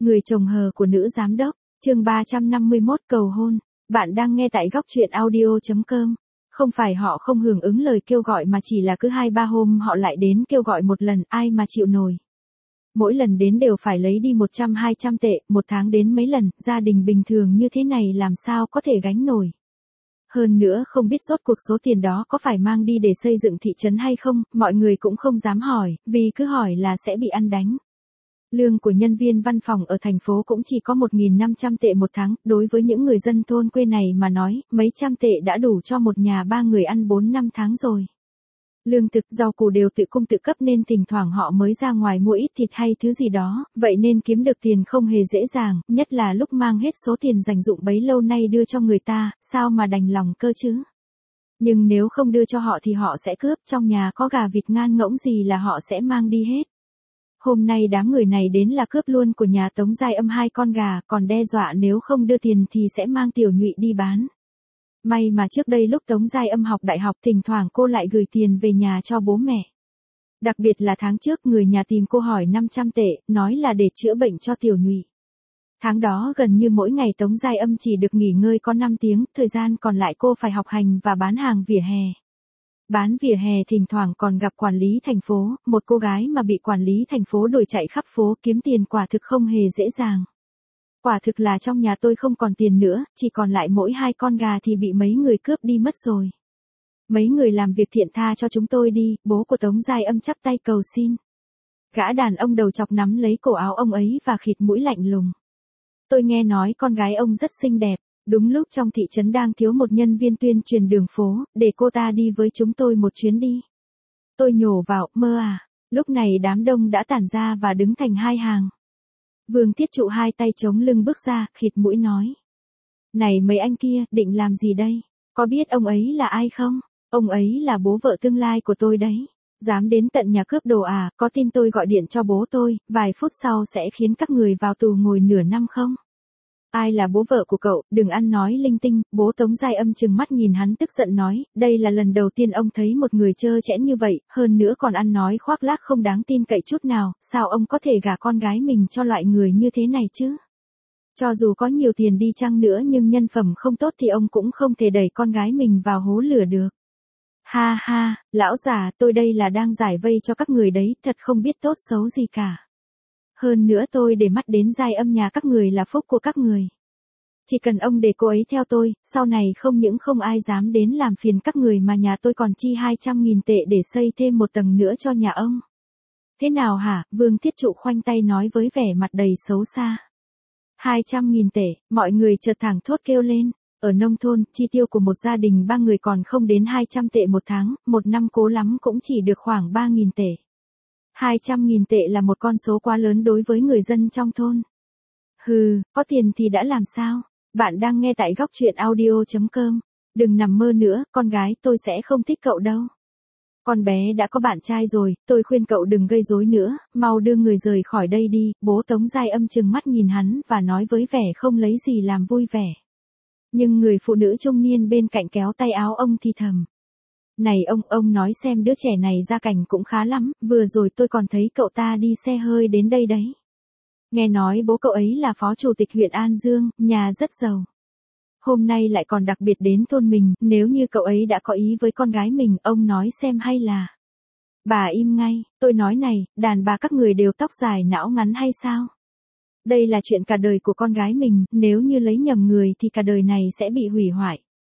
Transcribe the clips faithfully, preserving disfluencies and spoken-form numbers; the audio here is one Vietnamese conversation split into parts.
Người chồng hờ của nữ giám đốc, chương ba trăm năm mươi mốt cầu hôn. Bạn đang nghe tại góc truyện audio chấm com. Không phải họ không hưởng ứng lời kêu gọi mà chỉ là cứ hai ba hôm họ lại đến kêu gọi một lần, ai mà chịu nổi. Mỗi lần đến đều phải lấy đi một trăm hai trăm tệ, một tháng đến mấy lần, gia đình bình thường như thế này làm sao có thể gánh nổi. Hơn nữa không biết rốt cuộc số tiền đó có phải mang đi để xây dựng thị trấn hay không, mọi người cũng không dám hỏi, vì cứ hỏi là sẽ bị ăn đánh. Lương của nhân viên văn phòng ở thành phố cũng chỉ có một nghìn năm trăm tệ một tháng, đối với những người dân thôn quê này mà nói, mấy trăm tệ đã đủ cho một nhà ba người ăn bốn năm tháng rồi. Lương thực, rau củ đều tự cung tự cấp nên thỉnh thoảng họ mới ra ngoài mua ít thịt hay thứ gì đó, vậy nên kiếm được tiền không hề dễ dàng, nhất là lúc mang hết số tiền dành dụm bấy lâu nay đưa cho người ta, sao mà đành lòng cơ chứ. Nhưng nếu không đưa cho họ thì họ sẽ cướp, trong nhà có gà vịt ngan ngỗng gì là họ sẽ mang đi hết. Hôm nay đám người này đến là cướp luôn của nhà Tống Giai Âm hai con gà, còn đe dọa nếu không đưa tiền thì sẽ mang Tiểu Nhụy đi bán. May mà trước đây lúc Tống Giai Âm học đại học thỉnh thoảng cô lại gửi tiền về nhà cho bố mẹ. Đặc biệt là tháng trước người nhà tìm cô hỏi năm trăm tệ, nói là để chữa bệnh cho Tiểu Nhụy. Tháng đó gần như mỗi ngày Tống Giai Âm chỉ được nghỉ ngơi có năm tiếng, thời gian còn lại cô phải học hành và bán hàng vỉa hè. Bán vỉa hè thỉnh thoảng còn gặp quản lý thành phố, một cô gái mà bị quản lý thành phố đuổi chạy khắp phố kiếm tiền quả thực không hề dễ dàng. Quả thực là trong nhà tôi không còn tiền nữa, chỉ còn lại mỗi hai con gà thì bị mấy người cướp đi mất rồi. Mấy người làm việc thiện tha cho chúng tôi đi, bố của Tống Giai Âm chắp tay cầu xin. Gã đàn ông đầu chọc nắm lấy cổ áo ông ấy và khịt mũi lạnh lùng. Tôi nghe nói con gái ông rất xinh đẹp. Đúng lúc trong thị trấn đang thiếu một nhân viên tuyên truyền đường phố, để cô ta đi với chúng tôi một chuyến đi. Tôi nhổ vào, mơ à. Lúc này đám đông đã tản ra và đứng thành hai hàng. Vương Thiết Trụ hai tay chống lưng bước ra, khịt mũi nói. Này mấy anh kia, định làm gì đây? Có biết ông ấy là ai không? Ông ấy là bố vợ tương lai của tôi đấy. Dám đến tận nhà cướp đồ à, có tin tôi gọi điện cho bố tôi, vài phút sau sẽ khiến các người vào tù ngồi nửa năm không? Ai là bố vợ của cậu, đừng ăn nói linh tinh, bố Tống Giai Âm trừng mắt nhìn hắn tức giận nói, đây là lần đầu tiên ông thấy một người trơ trẽn như vậy, hơn nữa còn ăn nói khoác lác không đáng tin cậy chút nào, sao ông có thể gả con gái mình cho loại người như thế này chứ? Cho dù có nhiều tiền đi chăng nữa nhưng nhân phẩm không tốt thì ông cũng không thể đẩy con gái mình vào hố lửa được. Ha ha, lão già, tôi đây là đang giải vây cho các người đấy, thật không biết tốt xấu gì cả. Hơn nữa tôi để mắt đến Giai Âm nhà các người là phúc của các người. Chỉ cần ông để cô ấy theo tôi, sau này không những không ai dám đến làm phiền các người mà nhà tôi còn chi hai trăm nghìn tệ để xây thêm một tầng nữa cho nhà ông. Thế nào hả? Vương Thiết Trụ khoanh tay nói với vẻ mặt đầy xấu xa. hai trăm nghìn tệ, mọi người chợt thảng thốt kêu lên. Ở nông thôn, chi tiêu của một gia đình ba người còn không đến hai trăm tệ một tháng, một năm cố lắm cũng chỉ được khoảng ba nghìn tệ. hai trăm nghìn tệ là một con số quá lớn đối với người dân trong thôn. Hừ, có tiền thì đã làm sao? Bạn đang nghe tại góc truyện audio chấm com. Đừng nằm mơ nữa, con gái tôi sẽ không thích cậu đâu. Con bé đã có bạn trai rồi, tôi khuyên cậu đừng gây rối nữa, mau đưa người rời khỏi đây đi. Bố Tống Giai Âm trừng mắt nhìn hắn và nói với vẻ không lấy gì làm vui vẻ. Nhưng người phụ nữ trung niên bên cạnh kéo tay áo ông thì thầm. Này ông, ông nói xem đứa trẻ này gia cảnh cũng khá lắm, vừa rồi tôi còn thấy cậu ta đi xe hơi đến đây đấy. Nghe nói bố cậu ấy là phó chủ tịch huyện An Dương, nhà rất giàu. Hôm nay lại còn đặc biệt đến thôn mình, nếu như cậu ấy đã có ý với con gái mình, ông nói xem hay là. Bà im ngay, tôi nói này, đàn bà các người đều tóc dài não ngắn hay sao? Đây là chuyện cả đời của con gái mình, nếu như lấy nhầm người thì cả đời này sẽ bị hủy hoại.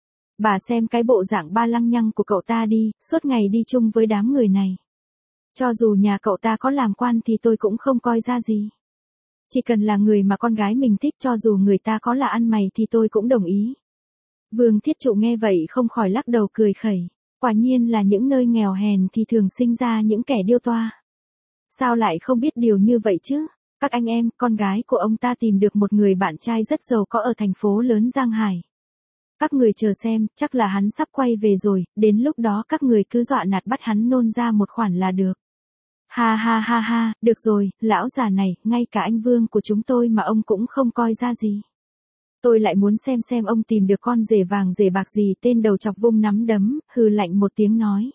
Bà xem cái bộ dạng ba lăng nhăng của cậu ta đi, suốt ngày đi chung với đám người này. Cho dù nhà cậu ta có làm quan thì tôi cũng không coi ra gì. Chỉ cần là người mà con gái mình thích, cho dù người ta có là ăn mày thì tôi cũng đồng ý. Vương Thiết Trụ nghe vậy không khỏi lắc đầu cười khẩy. Quả nhiên là những nơi nghèo hèn thì thường sinh ra những kẻ điêu toa. Sao lại không biết điều như vậy chứ? Các anh em, con gái của ông ta tìm được một người bạn trai rất giàu có ở thành phố lớn Giang Hải. Các người chờ xem, chắc là hắn sắp quay về rồi, đến lúc đó các người cứ dọa nạt bắt hắn nôn ra một khoản là được. Ha ha ha ha, được rồi, lão già này, ngay cả anh Vương của chúng tôi mà ông cũng không coi ra gì. Tôi lại muốn xem xem ông tìm được con rể vàng rể bạc gì. Tên đầu chọc vung nắm đấm, hừ lạnh một tiếng nói.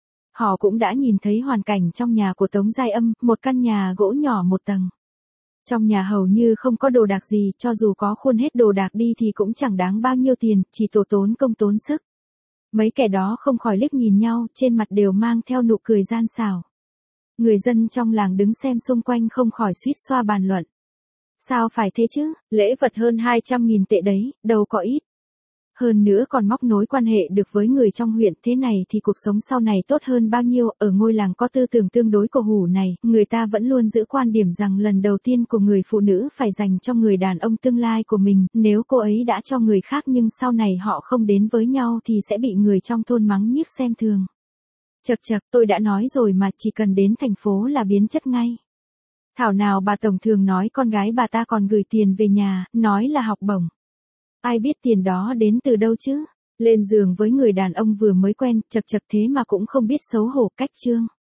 Họ cũng đã nhìn thấy hoàn cảnh trong nhà của Tống Giai Âm, một căn nhà gỗ nhỏ một tầng. Trong nhà hầu như không có đồ đạc gì, cho dù có khuôn hết đồ đạc đi thì cũng chẳng đáng bao nhiêu tiền, chỉ tổ tốn công tốn sức. Mấy kẻ đó không khỏi liếc nhìn nhau, trên mặt đều mang theo nụ cười gian xảo. Người dân trong làng đứng xem xung quanh không khỏi suýt xoa bàn luận. Sao phải thế chứ, lễ vật hơn hai trăm nghìn tệ đấy, đâu có ít. Hơn nữa còn móc nối quan hệ được với người trong huyện, thế này thì cuộc sống sau này tốt hơn bao nhiêu. Ở ngôi làng có tư tưởng tương đối cổ hủ này, người ta vẫn luôn giữ quan điểm rằng lần đầu tiên của người phụ nữ phải dành cho người đàn ông tương lai của mình, nếu cô ấy đã cho người khác nhưng sau này họ không đến với nhau thì sẽ bị người trong thôn mắng nhiếc xem thường. Chậc chậc, tôi đã nói rồi mà, chỉ cần đến thành phố là biến chất ngay. Thảo nào bà tổng thường nói con gái bà ta còn gửi tiền về nhà, nói là học bổng. Ai biết tiền đó đến từ đâu chứ? Lên giường với người đàn ông vừa mới quen, chậc chậc thế mà cũng không biết xấu hổ cách trương.